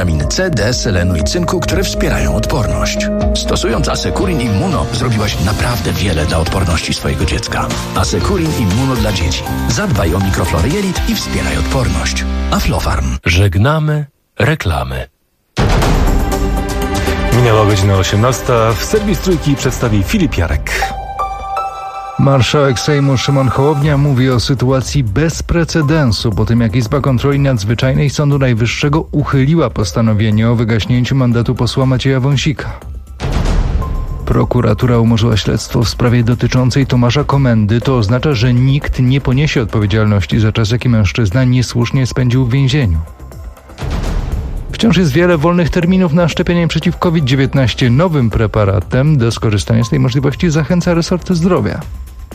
witaminy C, D, selenu i cynku, które wspierają odporność. Stosując Asekurin Immuno zrobiłaś naprawdę wiele dla odporności swojego dziecka. Asekurin Immuno dla dzieci. Zadbaj o mikroflorę jelit i wspieraj odporność. Aflofarm. Żegnamy reklamy. Minęła godzina 18. W serwis Trójki przedstawi Filip Jarek. Marszałek Sejmu Szymon Hołownia mówi o sytuacji bez precedensu po tym, jak Izba Kontroli Nadzwyczajnej Sądu Najwyższego uchyliła postanowienie o wygaśnięciu mandatu posła Macieja Wąsika. Prokuratura umorzyła śledztwo w sprawie dotyczącej Tomasza Komendy. To oznacza, że nikt nie poniesie odpowiedzialności za czas, jaki mężczyzna niesłusznie spędził w więzieniu. Wciąż jest wiele wolnych terminów na szczepienie przeciw COVID-19 nowym preparatem. Do skorzystania z tej możliwości zachęca resort zdrowia.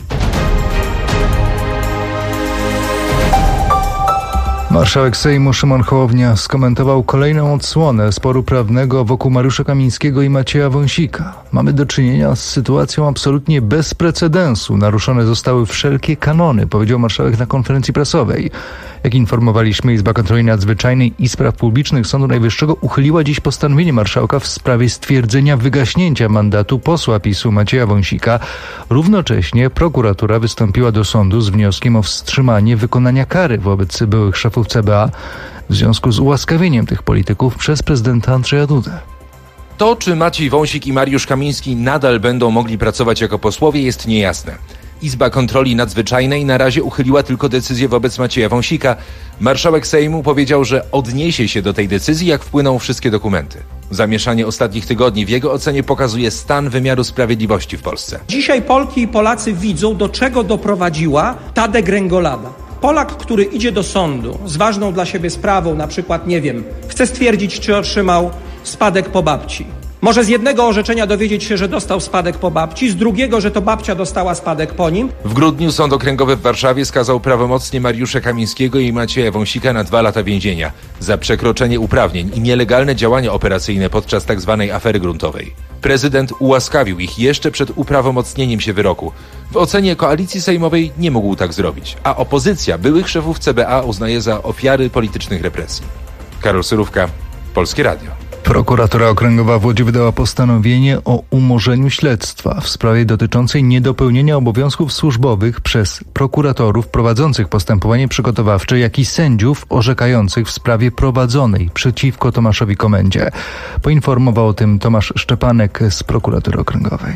Marszałek Sejmu Szymon Hołownia skomentował kolejną odsłonę sporu prawnego wokół Mariusza Kamińskiego i Macieja Wąsika. Mamy do czynienia z sytuacją absolutnie bez precedensu. Naruszone zostały wszelkie kanony, powiedział marszałek na konferencji prasowej. Jak informowaliśmy, Izba Kontroli Nadzwyczajnej i Spraw Publicznych Sądu Najwyższego uchyliła dziś postanowienie marszałka w sprawie stwierdzenia wygaśnięcia mandatu posła PiS-u Macieja Wąsika. Równocześnie prokuratura wystąpiła do sądu z wnioskiem o wstrzymanie wykonania kary wobec byłych szefów CBA w związku z ułaskawieniem tych polityków przez prezydenta Andrzeja Dudę. To, czy Maciej Wąsik i Mariusz Kamiński nadal będą mogli pracować jako posłowie, jest niejasne. Izba Kontroli Nadzwyczajnej na razie uchyliła tylko decyzję wobec Macieja Wąsika. Marszałek Sejmu powiedział, że odniesie się do tej decyzji, jak wpłyną wszystkie dokumenty. Zamieszanie ostatnich tygodni w jego ocenie pokazuje stan wymiaru sprawiedliwości w Polsce. Dzisiaj Polki i Polacy widzą, do czego doprowadziła ta degrengolada. Polak, który idzie do sądu z ważną dla siebie sprawą, na przykład, chce stwierdzić, czy otrzymał spadek po babci. Może z jednego orzeczenia dowiedzieć się, że dostał spadek po babci, z drugiego, że to babcia dostała spadek po nim. W grudniu Sąd Okręgowy w Warszawie skazał prawomocnie Mariusza Kamińskiego i Macieja Wąsika na 2 lata więzienia za przekroczenie uprawnień i nielegalne działania operacyjne podczas tzw. afery gruntowej. Prezydent ułaskawił ich jeszcze przed uprawomocnieniem się wyroku. W ocenie koalicji sejmowej nie mógł tak zrobić, a opozycja byłych szefów CBA uznaje za ofiary politycznych represji. Karol Surówka, Polskie Radio. Prokuratura Okręgowa w Łodzi wydała postanowienie o umorzeniu śledztwa w sprawie dotyczącej niedopełnienia obowiązków służbowych przez prokuratorów prowadzących postępowanie przygotowawcze, jak i sędziów orzekających w sprawie prowadzonej przeciwko Tomaszowi Komendzie. Poinformował o tym Tomasz Szczepanek z Prokuratury Okręgowej.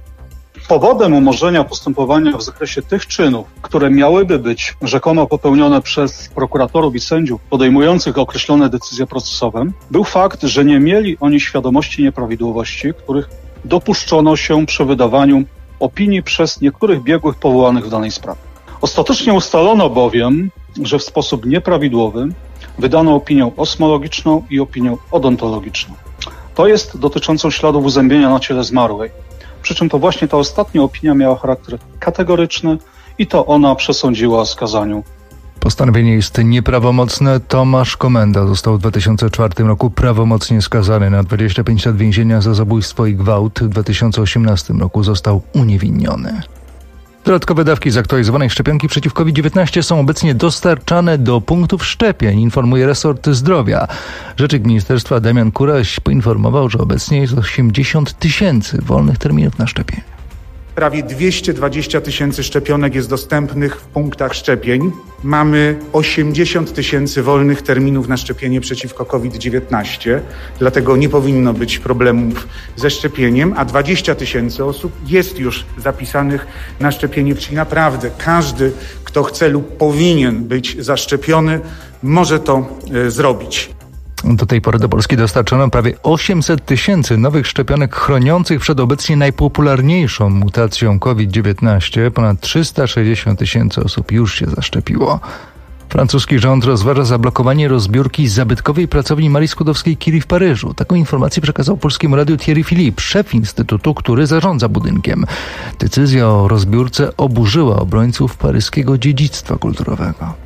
Powodem umorzenia postępowania w zakresie tych czynów, które miałyby być rzekomo popełnione przez prokuratorów i sędziów podejmujących określone decyzje procesowe, był fakt, że nie mieli oni świadomości nieprawidłowości, których dopuszczono się przy wydawaniu opinii przez niektórych biegłych powołanych w danej sprawie. Ostatecznie ustalono bowiem, że w sposób nieprawidłowy wydano opinię osmologiczną i opinię odontologiczną. To jest dotyczącą śladów uzębienia na ciele zmarłej. Przy czym to właśnie ta ostatnia opinia miała charakter kategoryczny i to ona przesądziła o skazaniu. Postanowienie jest nieprawomocne. Tomasz Komenda został w 2004 roku prawomocnie skazany na 25 lat więzienia za zabójstwo i gwałt. W 2018 roku został uniewinniony. Dodatkowe dawki zaktualizowanej szczepionki przeciw COVID-19 są obecnie dostarczane do punktów szczepień, informuje resort zdrowia. Rzecznik ministerstwa Damian Kuraś poinformował, że obecnie jest 80 000 wolnych terminów na szczepienie. Prawie 220 000 szczepionek jest dostępnych w punktach szczepień. Mamy 80 000 wolnych terminów na szczepienie przeciwko COVID-19, dlatego nie powinno być problemów ze szczepieniem, a 20 000 osób jest już zapisanych na szczepienie, czyli naprawdę każdy, kto chce lub powinien być zaszczepiony, może to zrobić. Do tej pory do Polski dostarczono prawie 800 000 nowych szczepionek chroniących przed obecnie najpopularniejszą mutacją COVID-19. Ponad 360 000 osób już się zaszczepiło. Francuski rząd rozważa zablokowanie rozbiórki zabytkowej pracowni Marii Skłodowskiej-Curie w Paryżu. Taką informację przekazał Polskiemu Radiu Thierry Philippe, szef instytutu, który zarządza budynkiem. Decyzja o rozbiórce oburzyła obrońców paryskiego dziedzictwa kulturowego.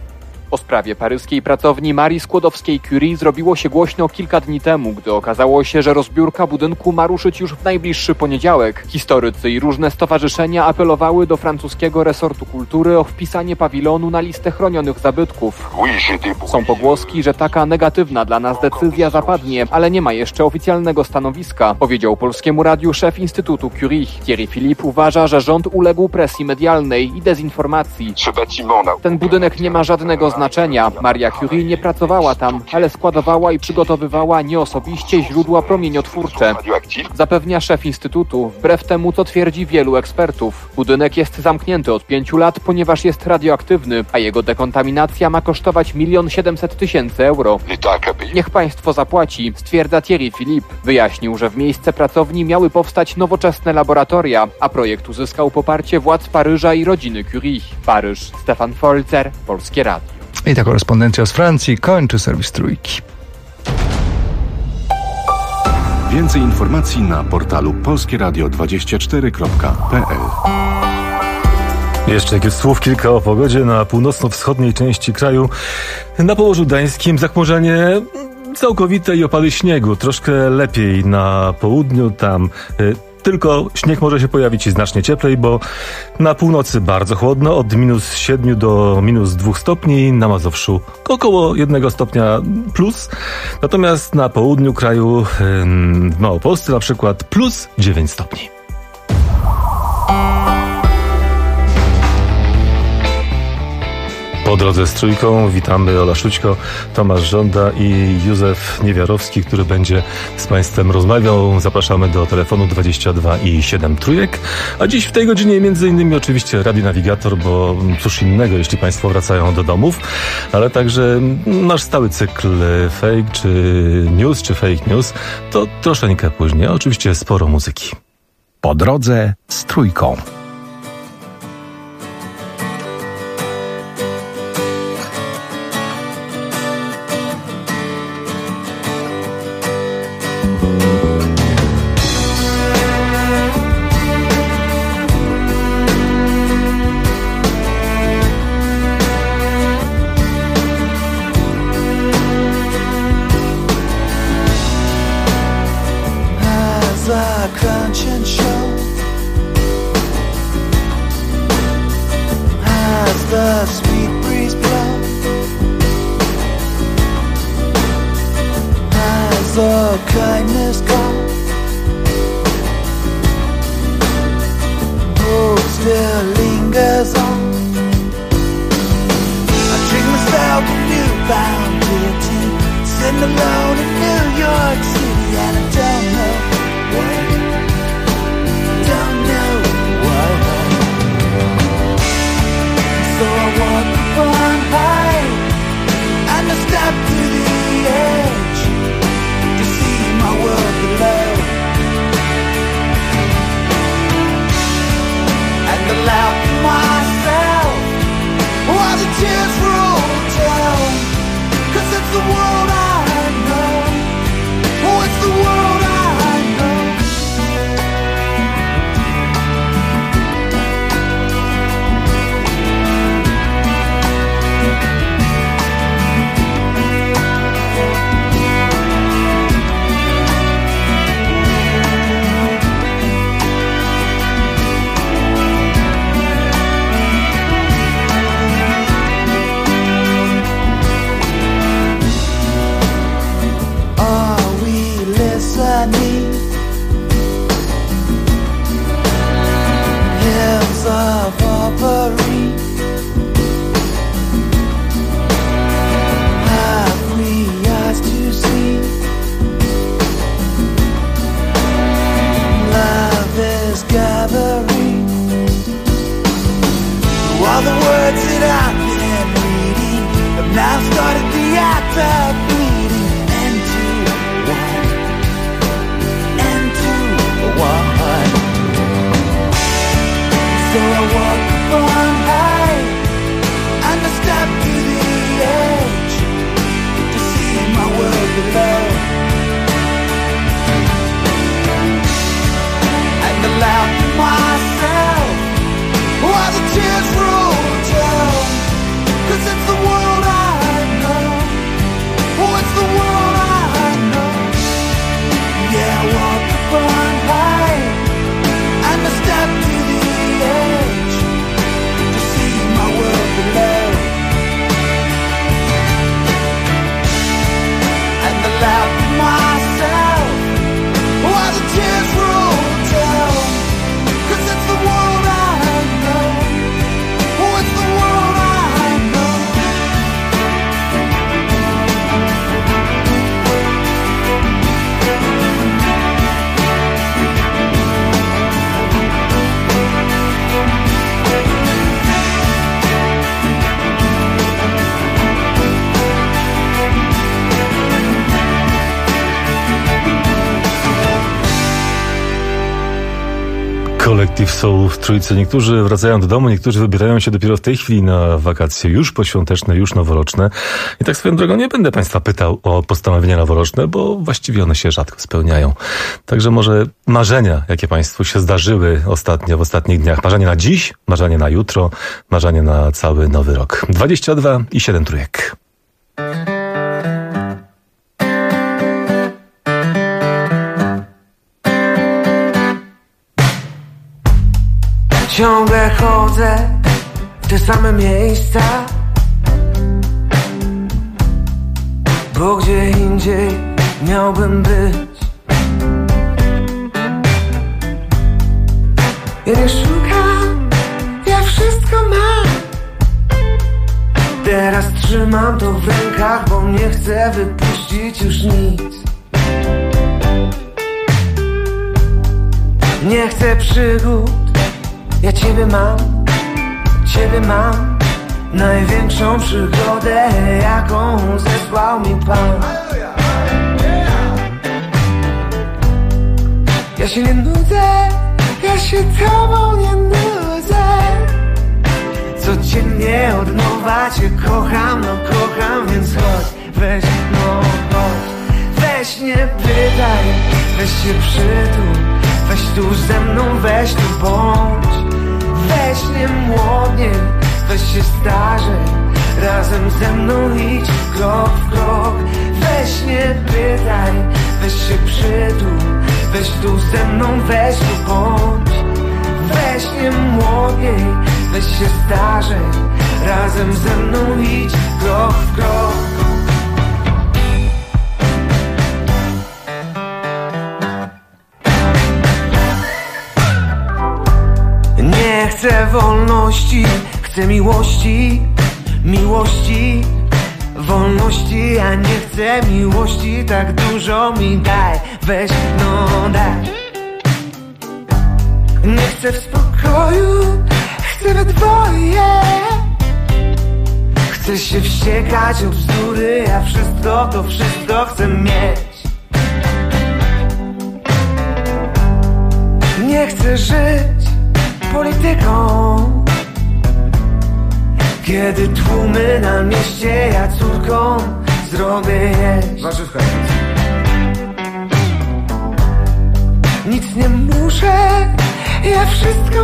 O sprawie paryskiej pracowni Marii Skłodowskiej-Curie zrobiło się głośno kilka dni temu, gdy okazało się, że rozbiórka budynku ma ruszyć już w najbliższy poniedziałek. Historycy i różne stowarzyszenia apelowały do francuskiego resortu kultury o wpisanie pawilonu na listę chronionych zabytków. Są pogłoski, że taka negatywna dla nas decyzja zapadnie, ale nie ma jeszcze oficjalnego stanowiska, powiedział Polskiemu Radiu szef Instytutu Curie. Thierry Philippe uważa, że rząd uległ presji medialnej i dezinformacji. Ten budynek nie ma żadnego znaczenia. Maria Curie nie pracowała tam, ale składowała i przygotowywała nieosobiście źródła promieniotwórcze. Zapewnia szef Instytutu, wbrew temu, co twierdzi wielu ekspertów. Budynek jest zamknięty od 5 lat, ponieważ jest radioaktywny, a jego dekontaminacja ma kosztować 1 700 000 euro. Niech państwo zapłaci, stwierdza Thierry Philippe. Wyjaśnił, że w miejsce pracowni miały powstać nowoczesne laboratoria, a projekt uzyskał poparcie władz Paryża i rodziny Curie. Paryż, Stefan Folzer, Polskie Radio. I ta korespondencja z Francji kończy serwis Trójki. Więcej informacji na portalu polskieradio24.pl. Jeszcze słów kilka o pogodzie na północno-wschodniej części kraju. Na Pomorzu Gdańskim zachmurzenie całkowite i opady śniegu. Troszkę lepiej na południu, tam tylko śnieg może się pojawić i znacznie cieplej, bo na północy bardzo chłodno, od -7 do -2 stopni, na Mazowszu około 1 stopnia plus, natomiast na południu kraju, w Małopolsce na przykład +9 stopni. Po drodze z Trójką witamy Ola Szućko, Tomasz Żąda i Józef Niewiarowski, który będzie z Państwem rozmawiał. Zapraszamy do telefonu 22 i 7 Trójek. A dziś w tej godzinie m.in. oczywiście Radio Navigator, bo cóż innego, jeśli Państwo wracają do domów, ale także nasz stały cykl fake czy news, czy fake news, to troszeczkę później. Oczywiście sporo muzyki. Po drodze z Trójką. Tears roll down, 'cause it's the world I know. Kolektyw Soul w Trójce. Niektórzy wracają do domu, niektórzy wybierają się dopiero w tej chwili na wakacje, już poświąteczne, już noworoczne. I tak swoją drogą nie będę Państwa pytał o postanowienia noworoczne, bo właściwie one się rzadko spełniają. Także może marzenia, jakie Państwu się zdarzyły ostatnio, w ostatnich dniach. Marzenie na dziś, marzenie na jutro, marzenie na cały nowy rok. 22 i 7 trójek. Ciągle chodzę w te same miejsca, bo gdzie indziej miałbym być. Ja nie szukam, ja wszystko mam. Teraz trzymam to w rękach, bo nie chcę wypuścić już nic. Nie chcę przygód, ja Ciebie mam, największą przygodę, jaką zesłał mi Pan. Ja się nie nudzę, ja się Tobą nie nudzę. Codziennie od nowa Cię kocham, no kocham, więc chodź, weź, no chodź. Weź nie pytaj, weź się przytul, weź tu ze mną, weź tu bądź. Weź nie młodnie, weź się starzej, razem ze mną idź krok w krok. Weź nie pytaj, weź się przytul, weź tu ze mną, weź tu bądź. Weź nie młodnie, weź się starzej, razem ze mną idź krok w krok. Nie chcę wolności, chcę miłości, miłości, wolności. Ja nie chcę miłości, tak dużo mi daj, weź, no daj. Nie chcę w spokoju, chcę we dwoje. Chcę się wściekać o bzdury, ja wszystko, to wszystko chcę mieć. Nie chcę żyć polityką, kiedy tłumy na mieście, ja córką zrobię jeść. Warzywka. Nic nie muszę, ja wszystko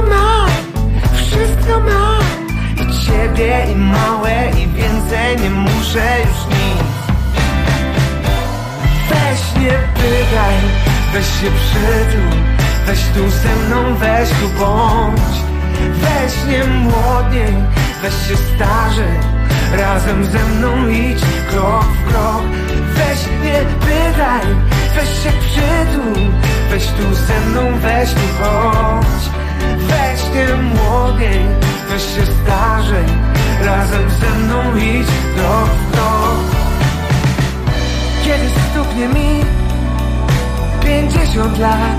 mam. I Ciebie, i małe, i więcej nie muszę już nic. Weź nie pytaj, weź się przytul, weź tu ze mną, weź tu bądź. Weź nie młodniej, weź się starzej, razem ze mną idź krok w krok. Weź nie pytaj, weź się przytul, weź tu ze mną, weź tu chodź. Weź nie młodniej, weź się starzej, razem ze mną idź krok w krok. Kiedy stuknie mi 50 lat,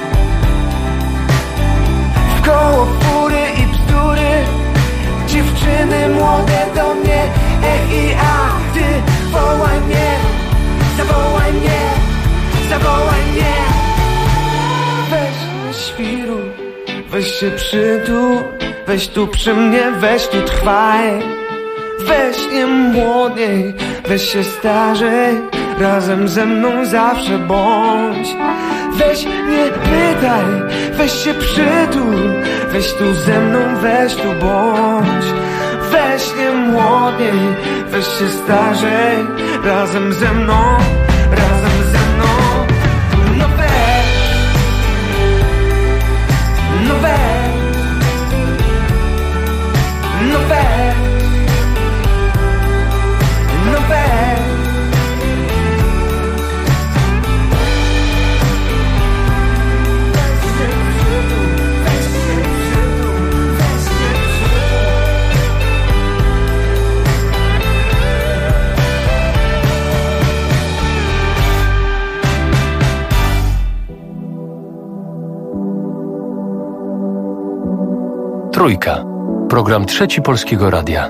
koło fury i bzdury, dziewczyny młode do mnie, i a ty wołaj mnie, zawołaj mnie, zawołaj mnie. Weź nie świruj, weź się przytul, weź tu przy mnie, weź tu trwaj. Weź nie młodniej, weź się starzej, razem ze mną zawsze bądź. Weź nie pytaj, weź się przytul, weź tu ze mną, weź tu bądź. Weź nie młodniej, weź się starzej, razem ze mną, razem ze mną. No weź, no weź, no weź, no weź. Trójka. Program Trzeci Polskiego Radia.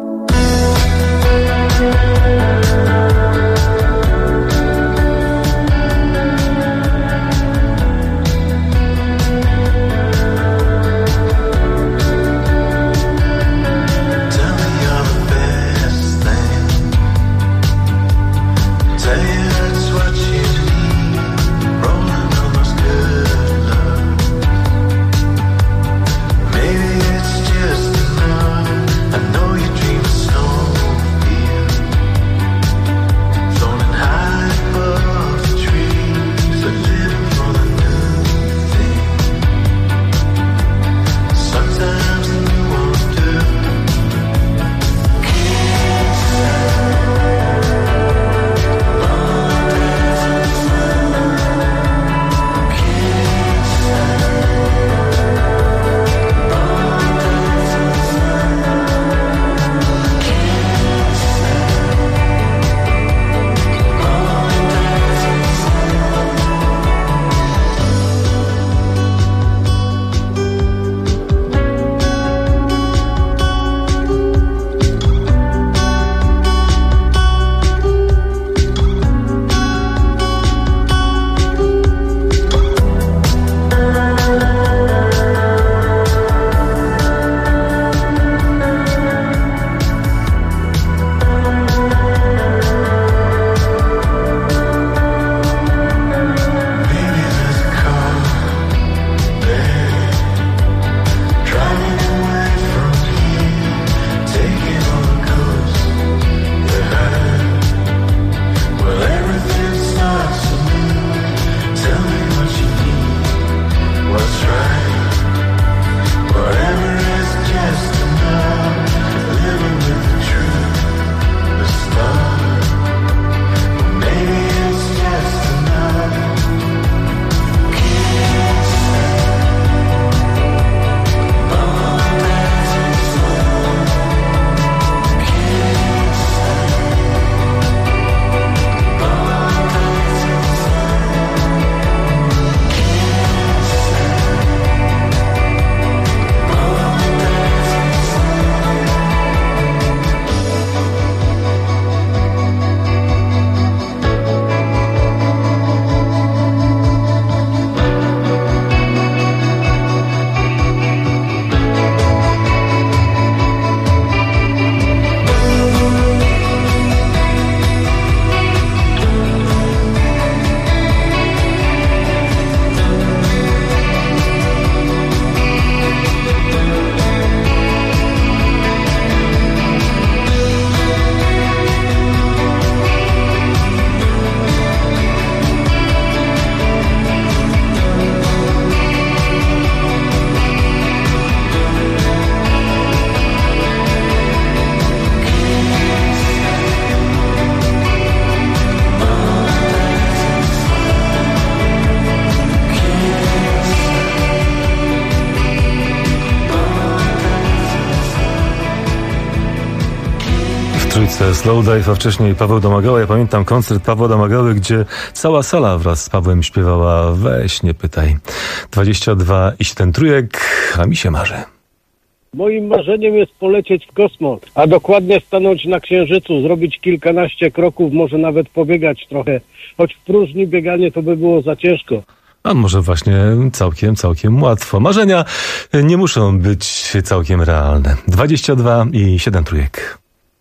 Slow Dive, a wcześniej Paweł Domagała. Ja pamiętam koncert Pawła Domagały, gdzie cała sala wraz z Pawłem śpiewała Weź nie pytaj. 22 i 7 trójek, a mi się marzy. Moim marzeniem jest polecieć w kosmos, a dokładnie stanąć na Księżycu, zrobić kilkanaście kroków, może nawet pobiegać trochę. Choć w próżni bieganie to by było za ciężko. A może właśnie całkiem łatwo. Marzenia nie muszą być całkiem realne. 22 i 7 trójek.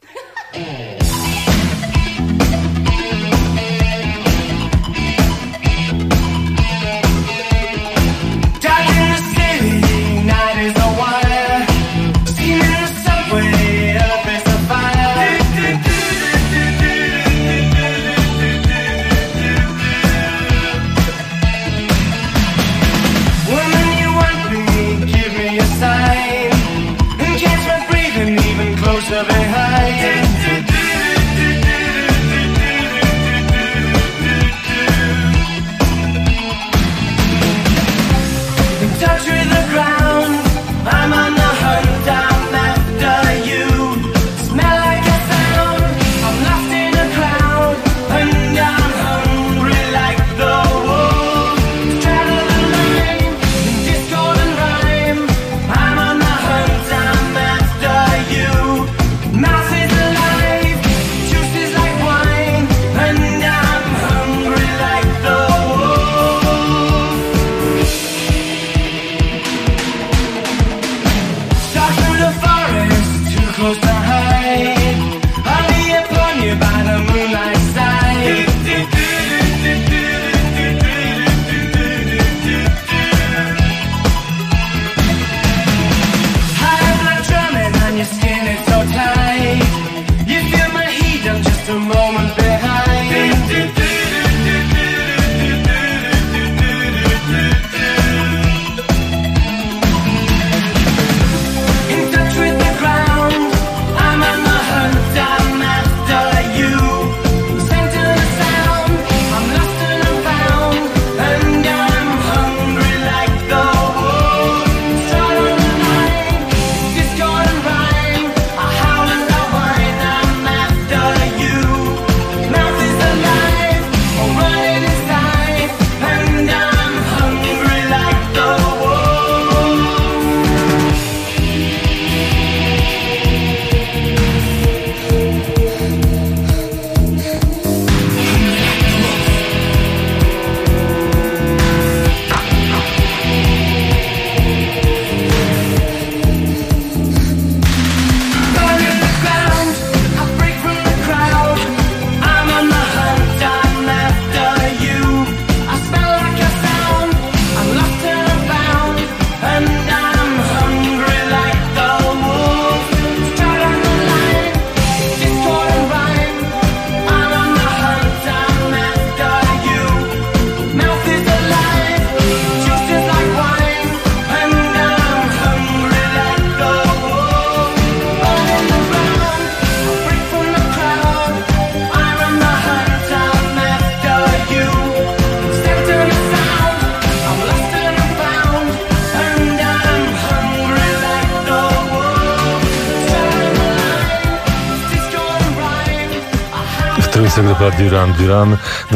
Grupa Duran,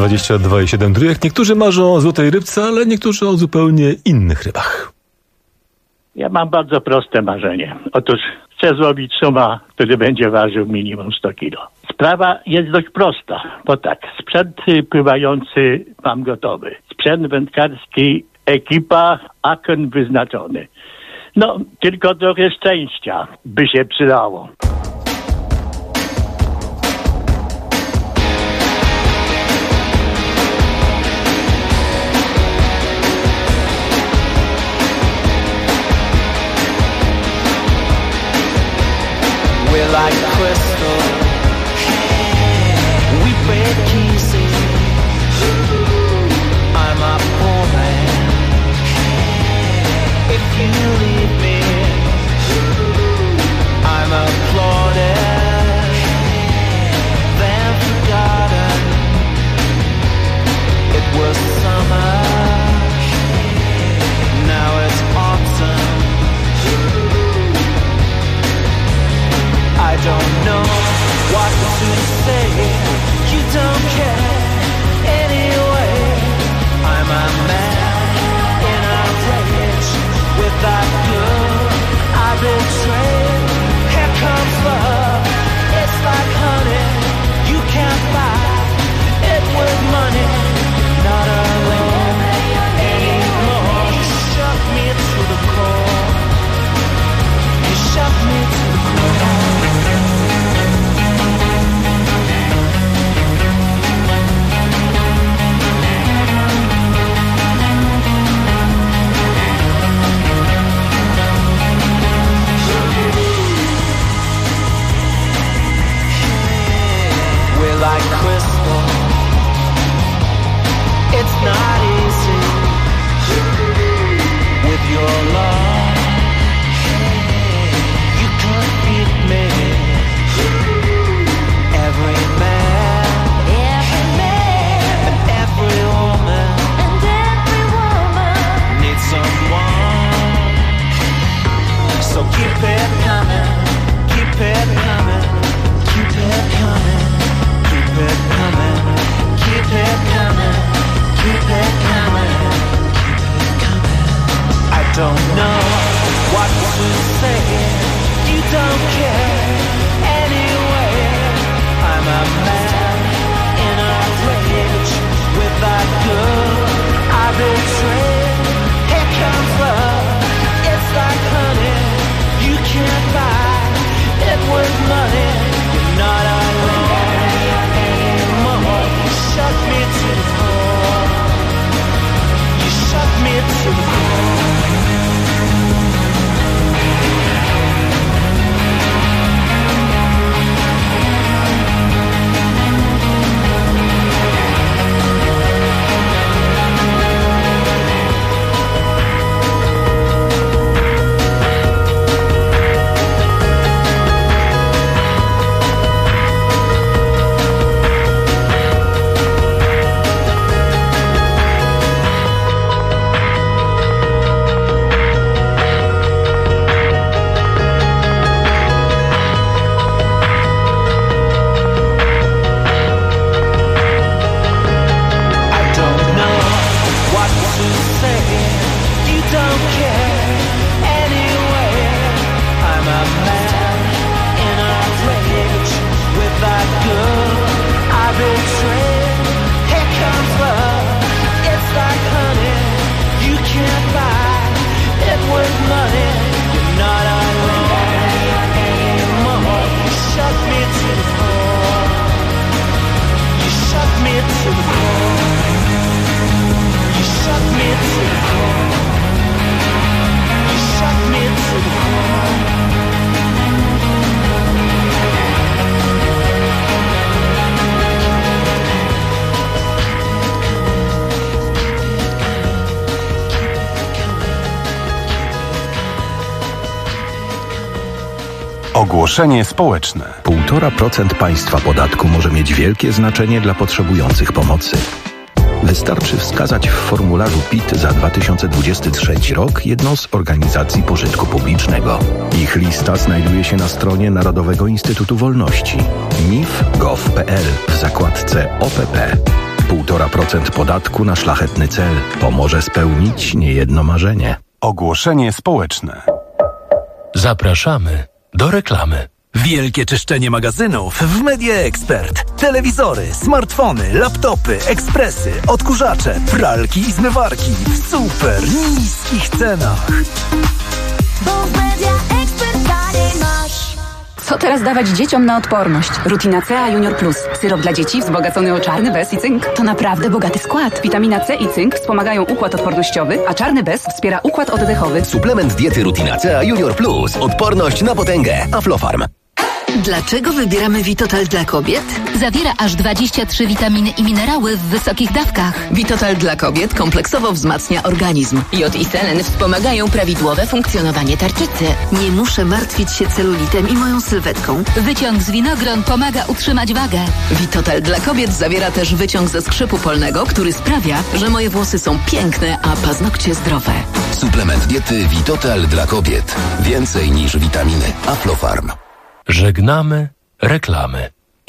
22 i 7 trójek. Niektórzy marzą o złotej rybce, ale niektórzy o zupełnie innych rybach. Ja mam bardzo proste marzenie. Otóż chcę złowić suma, który będzie ważył minimum 100 kilo. Sprawa jest dość prosta, bo tak, sprzęt pływający mam gotowy. Sprzęt wędkarski, ekipa, akon wyznaczony. No, tylko trochę szczęścia by się przydało. We're like crystal, we break easy. I'm a poor man. If you leave me, I'm a Ogłoszenie społeczne. 1,5% państwa podatku może mieć wielkie znaczenie dla potrzebujących pomocy. Wystarczy wskazać w formularzu PIT za 2023 rok jedną z organizacji pożytku publicznego. Ich lista znajduje się na stronie Narodowego Instytutu Wolności mif.gov.pl w zakładce OPP. 1,5% podatku na szlachetny cel pomoże spełnić niejedno marzenie. Ogłoszenie społeczne. Zapraszamy do reklamy. Wielkie czyszczenie magazynów w Media Expert. Telewizory, smartfony, laptopy, ekspresy, odkurzacze, pralki i zmywarki w super niskich cenach. Bo w Media Expert taniej masz. Co teraz dawać dzieciom na odporność? Rutina C Junior Plus. Syrop dla dzieci wzbogacony o czarny bez i cynk. To naprawdę bogaty skład. Witamina C i cynk wspomagają układ odpornościowy, a czarny bez wspiera układ oddechowy. Suplement diety Rutina C Junior Plus. Odporność na potęgę. Aflofarm. Dlaczego wybieramy Vitotal dla kobiet? Zawiera aż 23 witaminy i minerały w wysokich dawkach. Vitotal dla kobiet kompleksowo wzmacnia organizm. Jod i selen wspomagają prawidłowe funkcjonowanie tarczycy. Nie muszę martwić się celulitem i moją sylwetką. Wyciąg z winogron pomaga utrzymać wagę. Vitotal dla kobiet zawiera też wyciąg ze skrzypu polnego, który sprawia, że moje włosy są piękne, a paznokcie zdrowe. Suplement diety Vitotal dla kobiet. Więcej niż witaminy. Aflofarm. Żegnamy reklamy.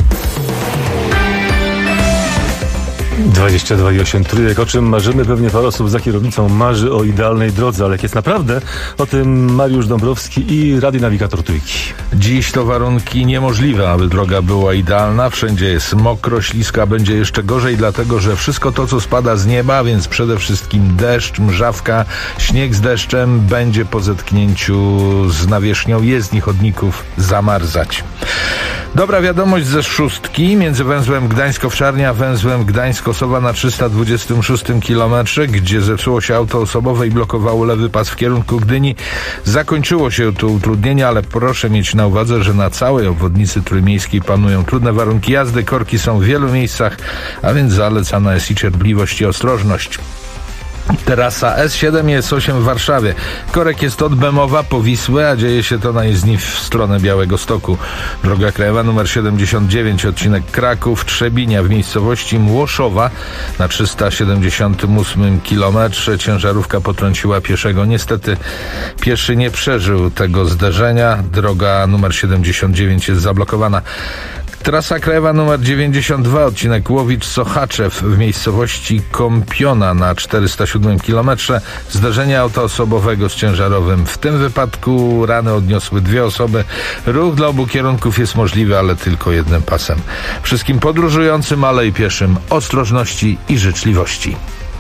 22,8 trójek. O czym marzymy? Pewnie parę osób za kierownicą marzy o idealnej drodze, ale jak jest naprawdę? O tym Mariusz Dąbrowski i radionawigator Trójki. Dziś to warunki niemożliwe, aby droga była idealna. Wszędzie jest mokro, śliska, będzie jeszcze gorzej, dlatego że wszystko to, co spada z nieba, więc przede wszystkim deszcz, mrzawka, śnieg z deszczem, będzie po zetknięciu z nawierzchnią jezdni chodników zamarzać. Dobra wiadomość ze szóstki między węzłem Gdańsk-Owczarnia a węzłem Gdańsk-Osowa na 326 kilometrze, gdzie zepsuło się auto osobowe i blokowało lewy pas w kierunku Gdyni. Zakończyło się to utrudnienie, ale proszę mieć na uwadze, że na całej obwodnicy trójmiejskiej panują trudne warunki jazdy, korki są w wielu miejscach, a więc zalecana jest i cierpliwość i ostrożność. Trasa S7 jest 8 w Warszawie. Korek jest od Bemowa po Wisłę, a dzieje się to na jezdni w stronę Białegostoku. Droga krajowa nr 79, odcinek Kraków-Trzebinia w miejscowości Młoszowa na 378 kilometrze. Ciężarówka potrąciła pieszego. Niestety pieszy nie przeżył tego zderzenia. Droga nr 79 jest zablokowana. Trasa krajowa nr 92, odcinek Łowicz-Sochaczew w miejscowości Kąpiona na 407 km. Zdarzenie auta osobowego z ciężarowym. W tym wypadku rany odniosły 2 osoby. Ruch dla obu kierunków jest możliwy, ale tylko jednym pasem. Wszystkim podróżującym, ale i pieszym ostrożności i życzliwości.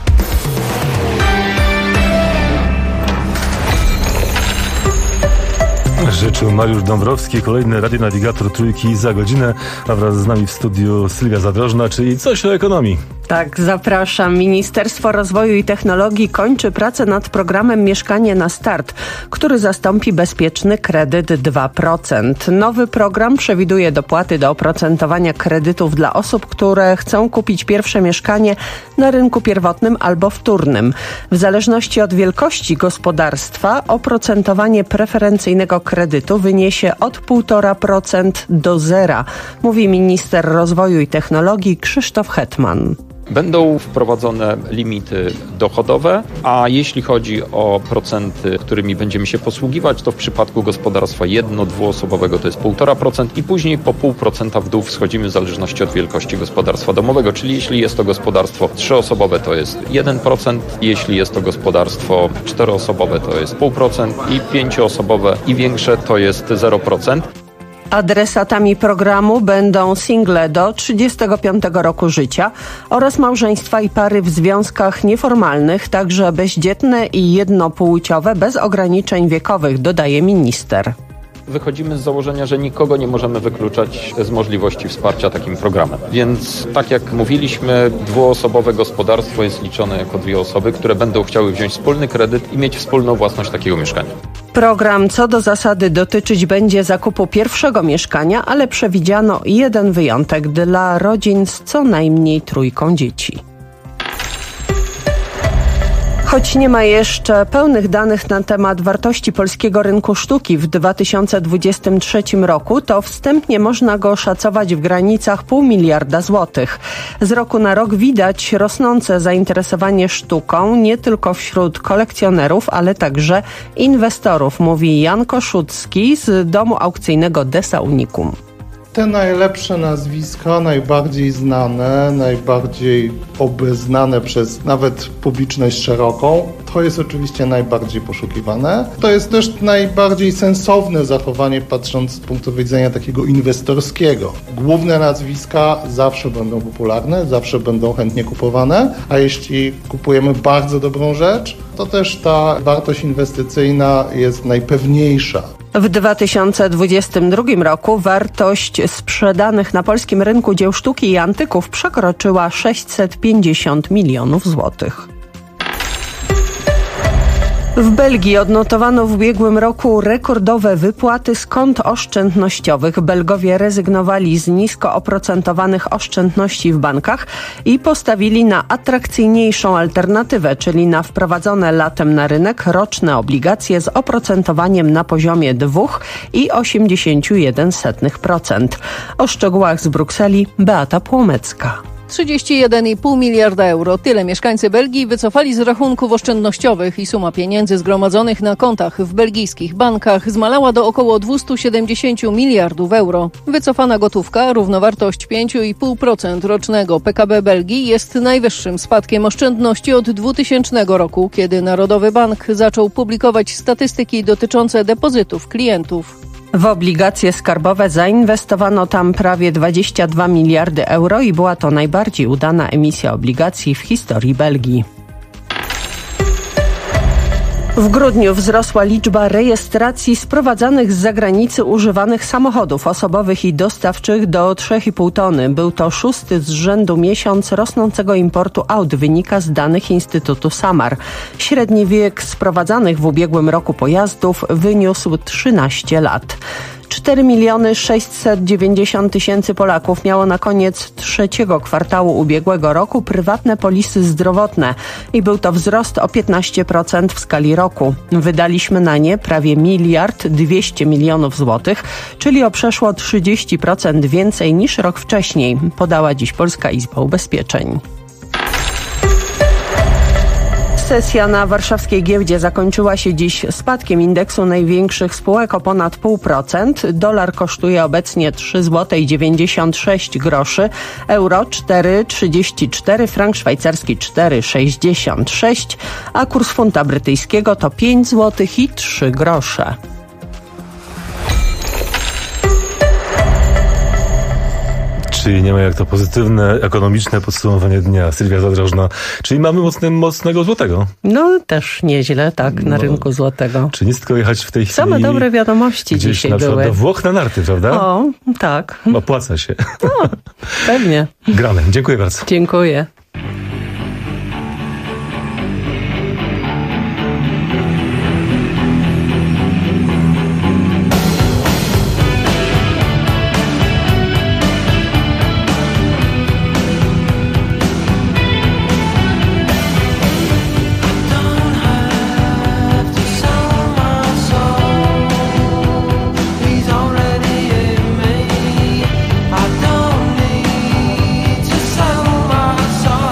Życzył Mariusz Dąbrowski, kolejny radionawigator Trójki za godzinę, a wraz z nami w studiu Sylwia Zadrożna, czyli coś o ekonomii. Tak, zapraszam. Ministerstwo Rozwoju i Technologii kończy pracę nad programem Mieszkanie na Start, który zastąpi bezpieczny kredyt 2%. Nowy program przewiduje dopłaty do oprocentowania kredytów dla osób, które chcą kupić pierwsze mieszkanie na rynku pierwotnym albo wtórnym. W zależności od wielkości gospodarstwa oprocentowanie preferencyjnego kredytu wyniesie od 1,5% do 0, mówi minister rozwoju i technologii Krzysztof Hetman. Będą wprowadzone limity dochodowe, a jeśli chodzi o procenty, którymi będziemy się posługiwać, to w przypadku gospodarstwa jedno-dwuosobowego to jest 1,5% i później po 0,5% w dół schodzimy w zależności od wielkości gospodarstwa domowego, czyli jeśli jest to gospodarstwo 3-osobowe to jest 1%, jeśli jest to gospodarstwo 4-osobowe to jest 0,5% i 5-osobowe i większe to jest 0%. Adresatami programu będą single do 35 roku życia oraz małżeństwa i pary w związkach nieformalnych, także bezdzietne i jednopłciowe bez ograniczeń wiekowych, dodaje minister. Wychodzimy z założenia, że nikogo nie możemy wykluczać z możliwości wsparcia takim programem. Więc tak jak mówiliśmy, dwuosobowe gospodarstwo jest liczone jako 2 osoby, które będą chciały wziąć wspólny kredyt i mieć wspólną własność takiego mieszkania. Program co do zasady dotyczyć będzie zakupu pierwszego mieszkania, ale przewidziano jeden wyjątek dla rodzin z co najmniej 3 dzieci. Choć nie ma jeszcze pełnych danych na temat wartości polskiego rynku sztuki w 2023 roku, to wstępnie można go szacować w granicach 0,5 miliarda złotych. Z roku na rok widać rosnące zainteresowanie sztuką nie tylko wśród kolekcjonerów, ale także inwestorów, mówi Jan Koszucki z domu aukcyjnego Desa Unicum. Te najlepsze nazwiska, najbardziej znane, najbardziej obeznane przez nawet publiczność szeroką, to jest oczywiście najbardziej poszukiwane. To jest też najbardziej sensowne zachowanie, patrząc z punktu widzenia takiego inwestorskiego. Główne nazwiska zawsze będą popularne, zawsze będą chętnie kupowane, a jeśli kupujemy bardzo dobrą rzecz, to też ta wartość inwestycyjna jest najpewniejsza. W 2022 roku wartość sprzedanych na polskim rynku dzieł sztuki i antyków przekroczyła 650 milionów złotych. W Belgii odnotowano w ubiegłym roku rekordowe wypłaty z kont oszczędnościowych. Belgowie rezygnowali z nisko oprocentowanych oszczędności w bankach i postawili na atrakcyjniejszą alternatywę, czyli na wprowadzone latem na rynek roczne obligacje z oprocentowaniem na poziomie 2,81%. O szczegółach z Brukseli Beata Płomecka. 31,5 miliarda euro. Tyle mieszkańcy Belgii wycofali z rachunków oszczędnościowych i suma pieniędzy zgromadzonych na kontach w belgijskich bankach zmalała do około 270 miliardów euro. Wycofana gotówka, równowartość 5,5% rocznego PKB Belgii, jest najwyższym spadkiem oszczędności od 2000 roku, kiedy Narodowy Bank zaczął publikować statystyki dotyczące depozytów klientów. W obligacje skarbowe zainwestowano tam prawie 22 miliardy euro i była to najbardziej udana emisja obligacji w historii Belgii. W grudniu wzrosła liczba rejestracji sprowadzanych z zagranicy używanych samochodów osobowych i dostawczych do 3,5 tony. Był to 6. z rzędu miesiąc rosnącego importu aut, wynika z danych Instytutu Samar. Średni wiek sprowadzanych w ubiegłym roku pojazdów wyniósł 13 lat. 4 690 000 Polaków miało na koniec trzeciego kwartału ubiegłego roku prywatne polisy zdrowotne i był to wzrost o 15% w skali roku. Wydaliśmy na nie prawie 1 200 000 000 złotych, czyli o przeszło 30% więcej niż rok wcześniej, podała dziś Polska Izba Ubezpieczeń. Sesja na warszawskiej giełdzie zakończyła się dziś spadkiem indeksu największych spółek o ponad 0,5%. Dolar kosztuje obecnie 3,96 zł, euro 4,34, frank szwajcarski 4,66, a kurs funta brytyjskiego to 5 zł i 3 grosze. Czyli nie ma jak to pozytywne, ekonomiczne podsumowanie dnia. Sylwia Zadrożna. Czyli mamy mocnego złotego. No też nieźle, tak, na rynku złotego. Czy nie tylko jechać w tej chwili... Same dobre wiadomości gdzieś dzisiaj na przykład były. do Włoch na narty, prawda? O, tak. Opłaca się. No, pewnie. Gramy. Dziękuję bardzo. Dziękuję. I don't need to sell my soul.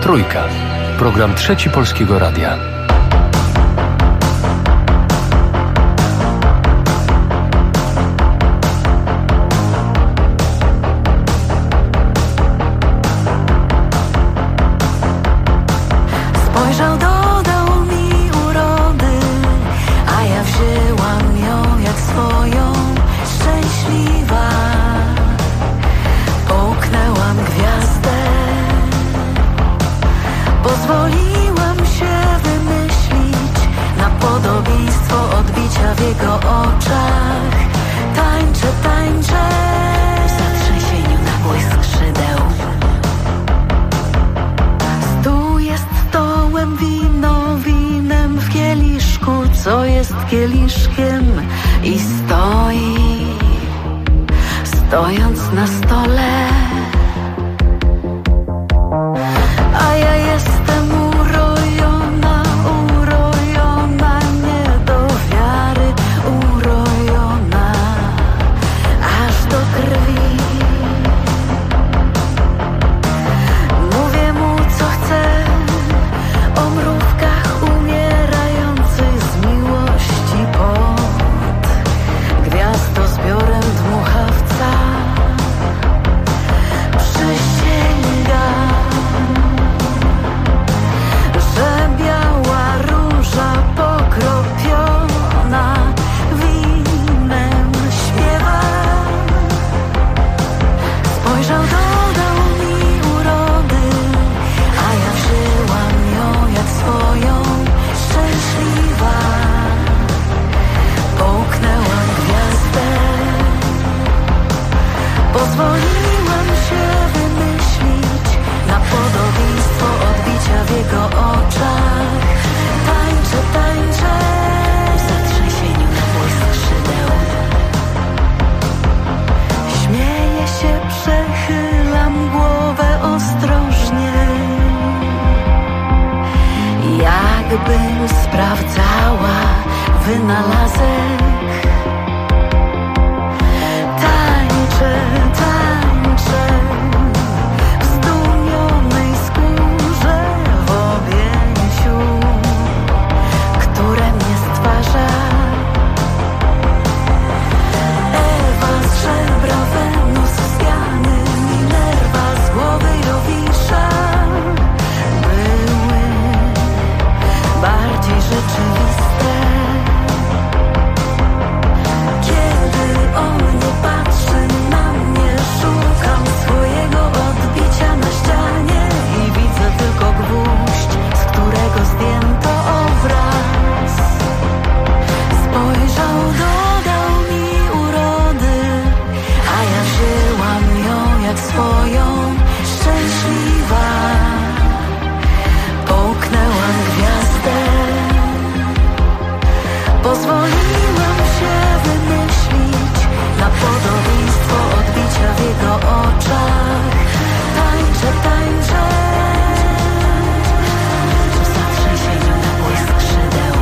Trójka. Program Trzeci Polskiego Radia. Spojrzał, dodał mi urody, a ja wzięłam ją jak swoją. Szczęśliwa, połknęłam gwiazdę. Pozwoliłam się wymyślić na podobieństwo odbicia w jego oczach. Tańczę, tańczę w zatrzęsieniu nagłych skrzydeł. Stół jest stołem, wino winem w kieliszku, co jest kieliszkiem i stoi, stojąc na stole. A ja jestem urojona, urojona, nie do wiary, urojona, aż do krwi. Mówię mu, co chcę, o mrówkach umierających z miłości pod gwiazdozbiorem dmuchawca. Przysięgam, że biała róża pokropiona winem śpiewa. Spojrzał, dodał mi urody, a ja wzięłam ją jak swoją. Szczęśliwa, połknęłam gwiazdę. Pozwoliłam się wymyślić na podobieństwo odbicia w jego oczach. Tańczę, tańczę w zatrzęsieniu nagłych skrzydeł. Śmieję się, przechylam głowę ostrożnie, jakbym sprawdzała wynalazek. Tańczę, tańczę w zdumionej skórze, w objęciu, które mnie stwarza. Ewa z żebra, Wenus z piany, Minerva z głowy Jowisza były bardziej rzeczywiste. Kiedy on nie patrzy na mnie, szukam swojego odbicia na ścianie i widzę tylko gwóźdź, z którego zdjęto obraz. Spojrzał, dodał mi urody, a ja wzięłam ją jak swoją. Szczęśliwa, połknęłam gwiazdę. Pozwoliłam się wymyślić na podobieństwo odbicia w jego oczach. Tańczę, tańczę w zatrzęsieniu nagłych skrzydeł.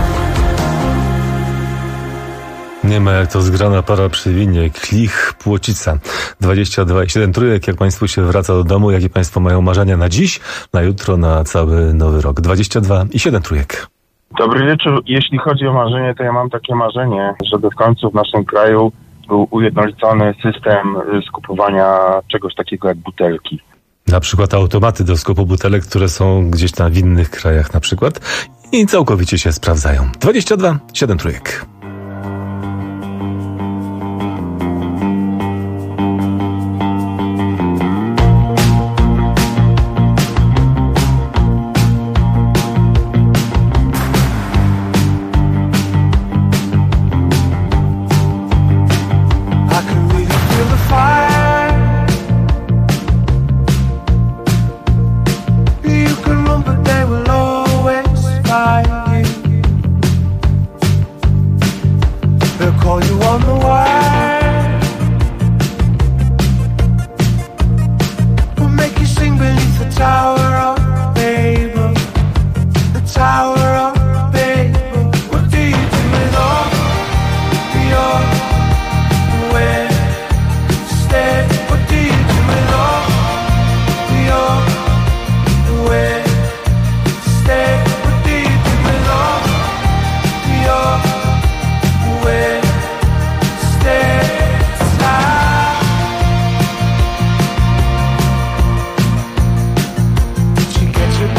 Nie ma jak to zgrana para przy winie. Klich, Płocica. 22,7 trójek. Jak Państwu się wraca do domu? Jakie Państwo mają marzenia na dziś, na jutro, na cały nowy rok? 22,7 trójek. Dobry wieczór. Jeśli chodzi o marzenie, to ja mam takie marzenie, żeby w końcu w naszym kraju był ujednolicony system skupowania czegoś takiego jak butelki. Na przykład automaty do skupu butelek, które są gdzieś tam w innych krajach na przykład i całkowicie się sprawdzają. 22,7 trójek. But they will always find you.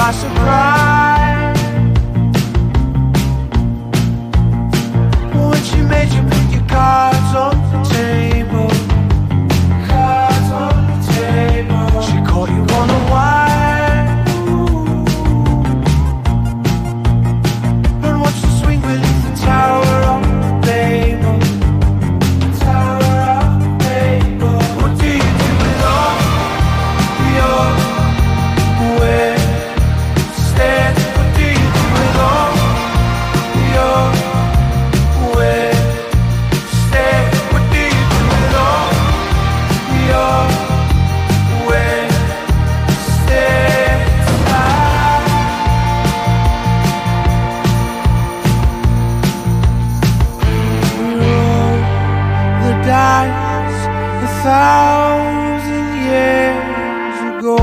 by surprise when she made you put your cards on the table. Cards on the table. She caught you on the wire and watched you swing beneath the Tower of Babel. Tower of Babel. What do you do with all your wasted? What do you do with all your wasted? What do you do with all your wasted time? Roll the dice 1,000 years ago.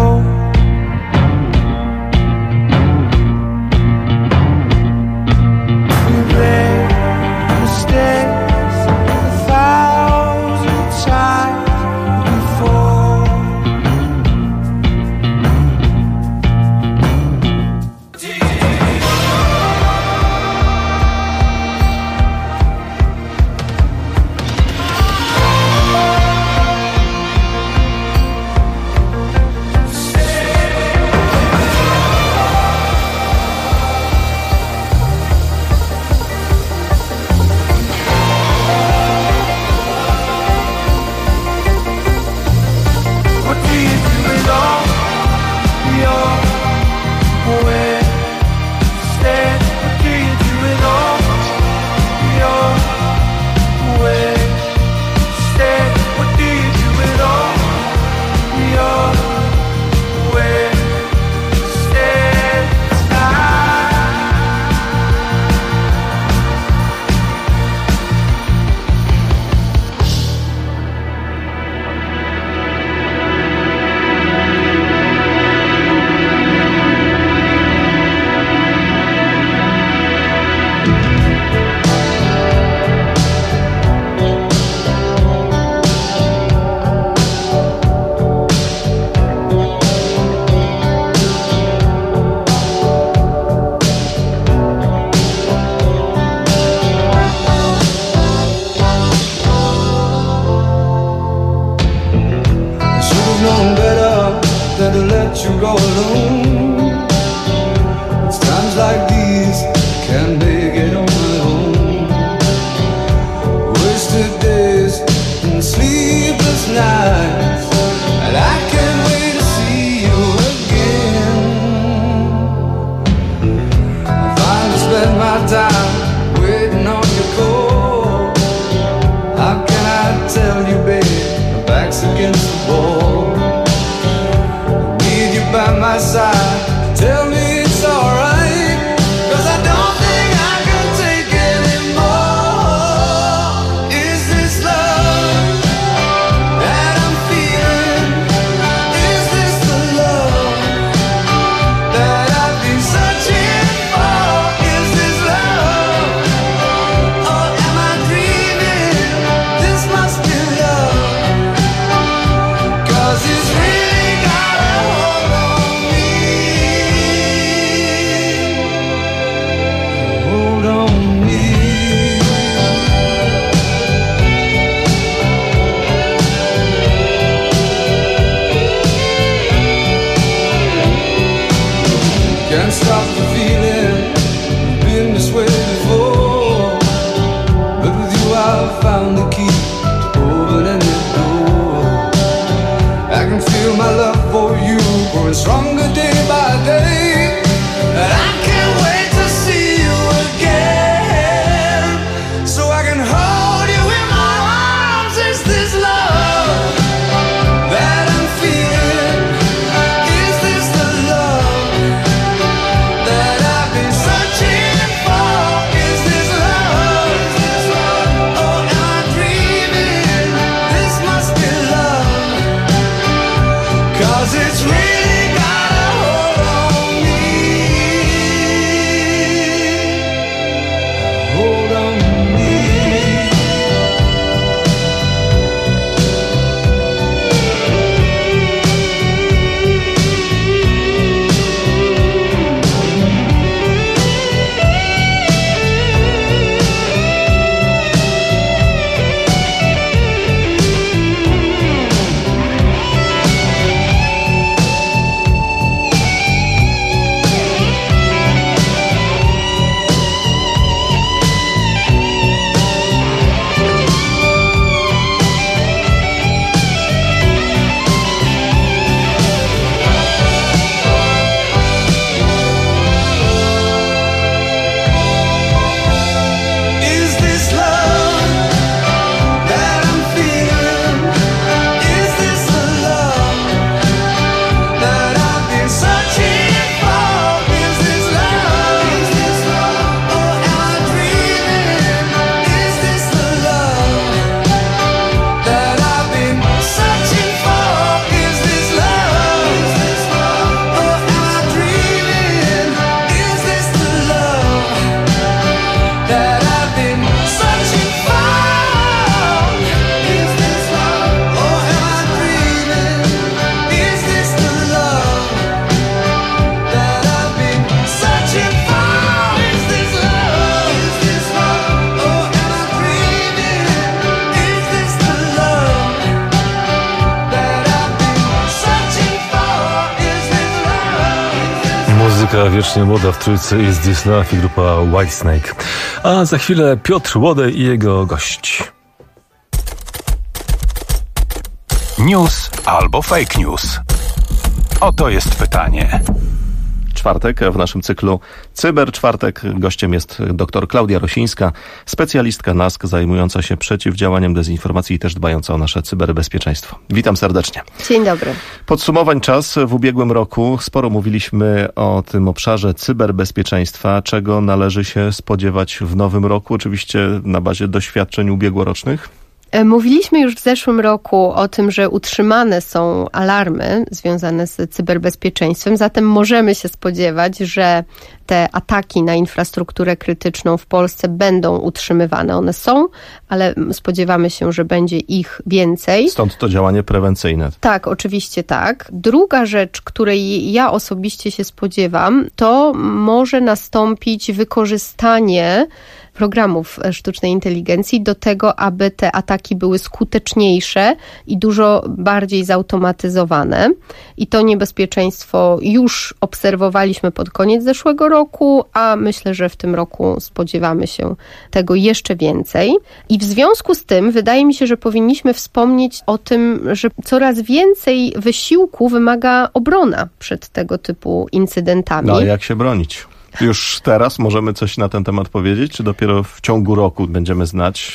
We made mistakes 1,000 times before. What do you do with all your wasted? What do you do with all your wasted? What do you do with all your wasted time? I should have known better than to let you go alone. It's times like these I can't make it on my own. Wasted days and sleepless nights, and I can't wait to see you again. I finally spent my time waiting on your call. How can I tell you, babe, my back's against the wall? I need you by my side, tell me it's alright, 'cause I don't think I can take anymore. Is this love that I'm feeling? Is this the love that I've been searching for? Is this love, or am I dreaming? This must be love, 'cause it's really got a hold on me. Hold on me. Can't stop the feeling, been this way before, but with you I've found the key to open any door. I can feel my love for you growing stronger day by day, and I can't wait to see you again, so I can hold you in my arms. Is this love that I'm feeling? Is this the love that I've Muzyka wiecznie młoda w trójce jest This Love i grupa Whitesnake. A za chwilę Piotr Łodej i jego gość. News albo fake news? Oto jest pytanie. Czwartek w naszym cyklu Cyberczwartek. Gościem jest dr Klaudia Rosińska, specjalistka NASK zajmująca się przeciwdziałaniem dezinformacji i też dbająca o nasze cyberbezpieczeństwo. Witam serdecznie. Dzień dobry. Podsumowań czas. W ubiegłym roku sporo mówiliśmy o tym obszarze cyberbezpieczeństwa. Czego należy się spodziewać w nowym roku? Oczywiście na bazie doświadczeń ubiegłorocznych. Mówiliśmy już w zeszłym roku o tym, że utrzymane są alarmy związane z cyberbezpieczeństwem, zatem możemy się spodziewać, że te ataki na infrastrukturę krytyczną w Polsce będą utrzymywane. One są, ale spodziewamy się, że będzie ich więcej. Stąd to działanie prewencyjne. Tak, oczywiście tak. Druga rzecz, której ja osobiście się spodziewam, to może nastąpić wykorzystanie programów sztucznej inteligencji do tego, aby te ataki były skuteczniejsze i dużo bardziej zautomatyzowane. I to niebezpieczeństwo już obserwowaliśmy pod koniec zeszłego roku, a myślę, że w tym roku spodziewamy się tego jeszcze więcej. I w związku z tym wydaje mi się, że powinniśmy wspomnieć o tym, że coraz więcej wysiłku wymaga obrona przed tego typu incydentami. No a jak się bronić? Już teraz możemy coś na ten temat powiedzieć, czy dopiero w ciągu roku będziemy znać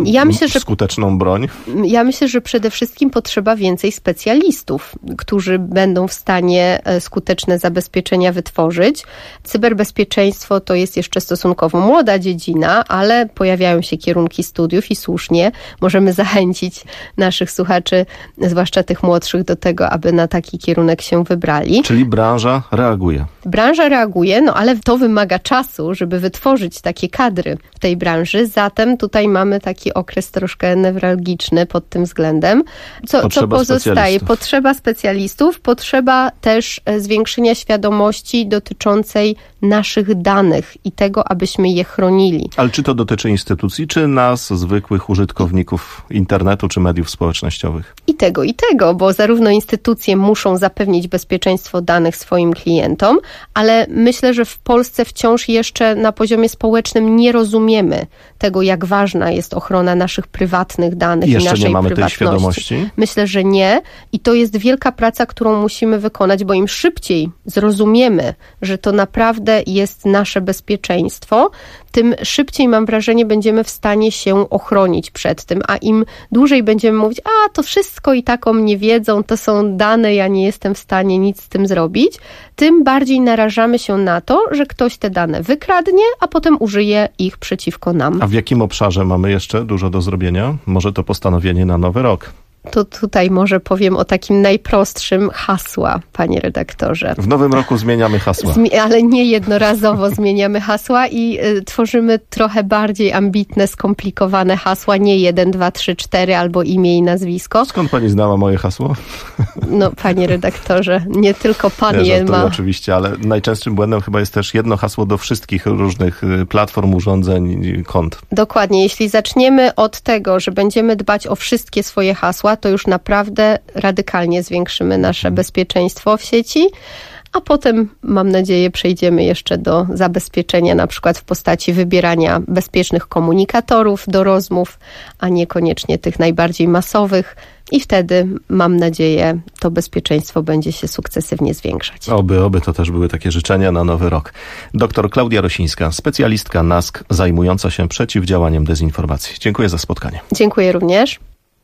skuteczną broń? Ja myślę, że przede wszystkim potrzeba więcej specjalistów, którzy będą w stanie skuteczne zabezpieczenia wytworzyć. Cyberbezpieczeństwo to jest jeszcze stosunkowo młoda dziedzina, ale pojawiają się kierunki studiów i słusznie możemy zachęcić naszych słuchaczy, zwłaszcza tych młodszych, do tego, aby na taki kierunek się wybrali. Czyli branża reaguje. Branża reaguje, no ale to wymaga czasu, żeby wytworzyć takie kadry w tej branży. Zatem tutaj mamy taki okres troszkę newralgiczny pod tym względem. Co pozostaje? Potrzeba specjalistów, potrzeba też zwiększenia świadomości dotyczącej naszych danych i tego, abyśmy je chronili. Ale czy to dotyczy instytucji, czy nas, zwykłych użytkowników internetu, czy mediów społecznościowych? I tego, bo zarówno instytucje muszą zapewnić bezpieczeństwo danych swoim klientom, ale myślę, że w Polsce wciąż jeszcze na poziomie społecznym nie rozumiemy tego, jak ważna jest ochrona naszych prywatnych danych i naszej prywatności. Jeszcze nie mamy tej świadomości? Myślę, że nie. I to jest wielka praca, którą musimy wykonać, bo im szybciej zrozumiemy, że to naprawdę jest nasze bezpieczeństwo, tym szybciej, mam wrażenie, będziemy w stanie się ochronić przed tym, a im dłużej będziemy mówić, to wszystko i tak o mnie wiedzą, to są dane, ja nie jestem w stanie nic z tym zrobić, tym bardziej narażamy się na to, że ktoś te dane wykradnie, a potem użyje ich przeciwko nam. A w jakim obszarze mamy jeszcze dużo do zrobienia? Może to postanowienie na nowy rok? To tutaj może powiem o takim najprostszym: hasła, panie redaktorze. W nowym roku zmieniamy hasła. Ale nie jednorazowo zmieniamy hasła i tworzymy trochę bardziej ambitne, skomplikowane hasła, nie 1, 2, 3, 4 albo imię i nazwisko. Skąd pani znała moje hasło? No, panie redaktorze, nie tylko pan je ma. Oczywiście, ale najczęstszym błędem chyba jest też jedno hasło do wszystkich różnych platform, urządzeń, kont. Dokładnie. Jeśli zaczniemy od tego, że będziemy dbać o wszystkie swoje hasła, to już naprawdę radykalnie zwiększymy nasze bezpieczeństwo w sieci, a potem, mam nadzieję, przejdziemy jeszcze do zabezpieczenia, na przykład w postaci wybierania bezpiecznych komunikatorów do rozmów, a niekoniecznie tych najbardziej masowych. I wtedy, mam nadzieję, to bezpieczeństwo będzie się sukcesywnie zwiększać. Oby to też były takie życzenia na nowy rok. Dr Klaudia Rosińska, specjalistka NASK zajmująca się przeciwdziałaniem dezinformacji. Dziękuję za spotkanie. Dziękuję również.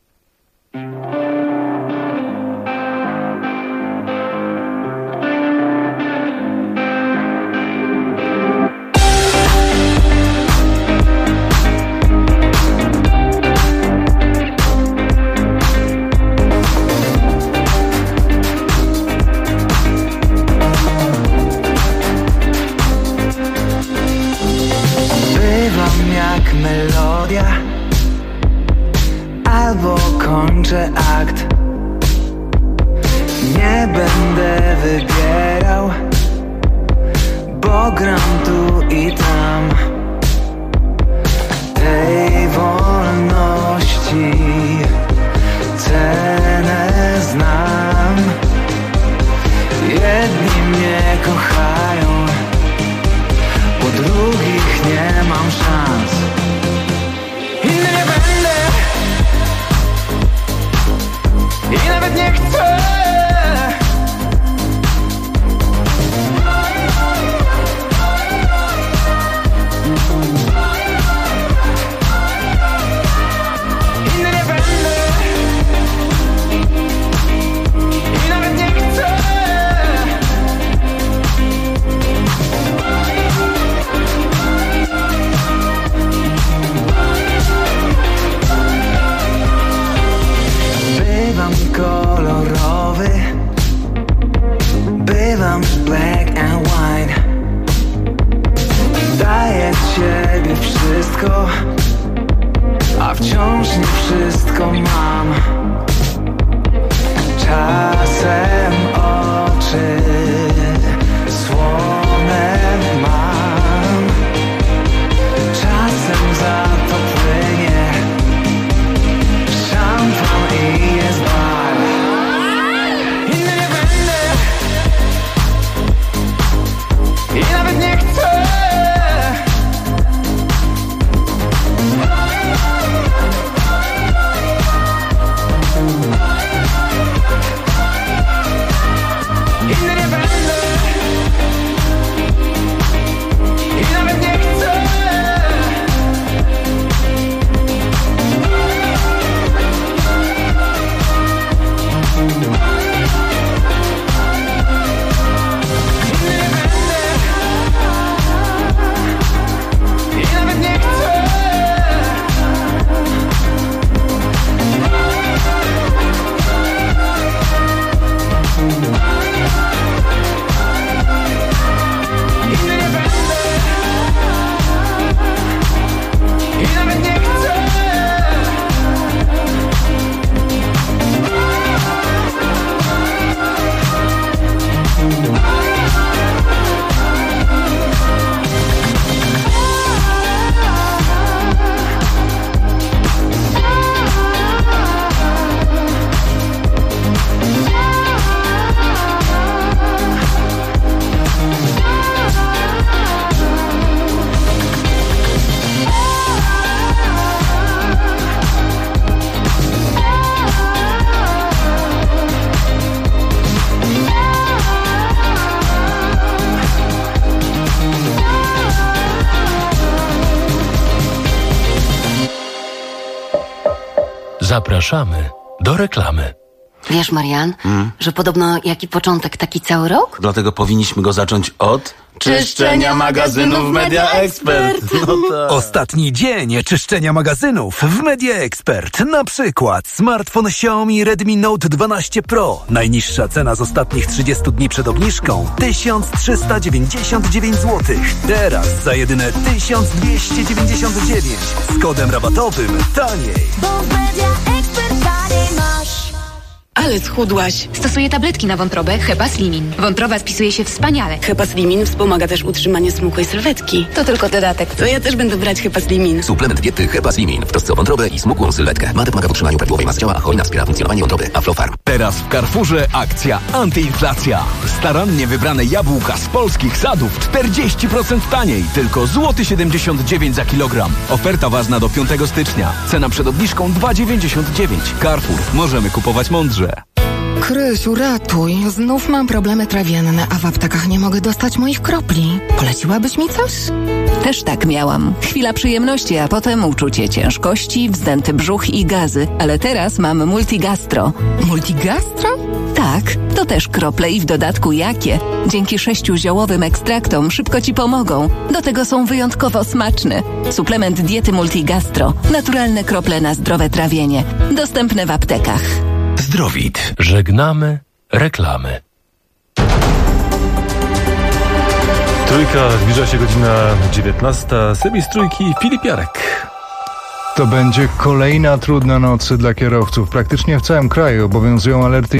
Bywam jak melodia, albo kończę akt. Nie będę wybierał, bo gram tu i tam. Tej wolności cenę znam. Jedni mnie kochają, i nawet nie chcę. Inny nie będę i nawet nie chcę. I nawet nie chcę. Inny nie będę. I nawet nie chcę. Zapraszamy do reklamy. Wiesz, Marian, że podobno jaki początek, taki cały rok? Dlatego powinniśmy go zacząć od czyszczenia magazynów Media Expert. No tak. Ostatni dzień czyszczenia magazynów w Media Expert. Na przykład smartfon Xiaomi Redmi Note 12 Pro. Najniższa cena z ostatnich 30 dni przed obniżką 1399 zł. Teraz za jedyne 1299 z kodem rabatowym taniej. Bo w Media Expert taniej masz. Ale schudłaś. Stosuję tabletki na wątrobę Hepaslimin. Wątroba spisuje się wspaniale. Hepaslimin wspomaga też utrzymanie smukłej sylwetki. To tylko dodatek. To ja też będę brać Hepaslimin. Suplement diety Hepaslimin w trosce o wątrobę i smukłą sylwetkę. Mate pomaga w utrzymaniu prawidłowej masy ciała, a cholina wspiera funkcjonowanie wątroby. Aflofarm. Teraz w Carrefourze akcja antyinflacja. Starannie wybrane jabłka z polskich sadów 40% taniej. Tylko złoty 79 za kilogram. Oferta ważna do 5 stycznia. Cena przed obniżką 2,99. Carrefour. Możemy kupować mądrze. Krysiu, ratuj. Znów mam problemy trawienne, a w aptekach nie mogę dostać moich kropli. Poleciłabyś mi coś? Też tak miałam. Chwila przyjemności, a potem uczucie ciężkości, wzdęty brzuch i gazy. Ale teraz mam Multigastro. Multigastro? Tak, to też krople i w dodatku jakie. Dzięki 6 ziołowym ekstraktom szybko Ci pomogą. Do tego są wyjątkowo smaczne. Suplement diety Multigastro. Naturalne krople na zdrowe trawienie. Dostępne w aptekach. Zdrowit. Żegnamy reklamy. Trójka, zbliża się godzina 19. Sebi z Trójki, Filip Jarek. To będzie kolejna trudna noc dla kierowców. Praktycznie w całym kraju obowiązują alerty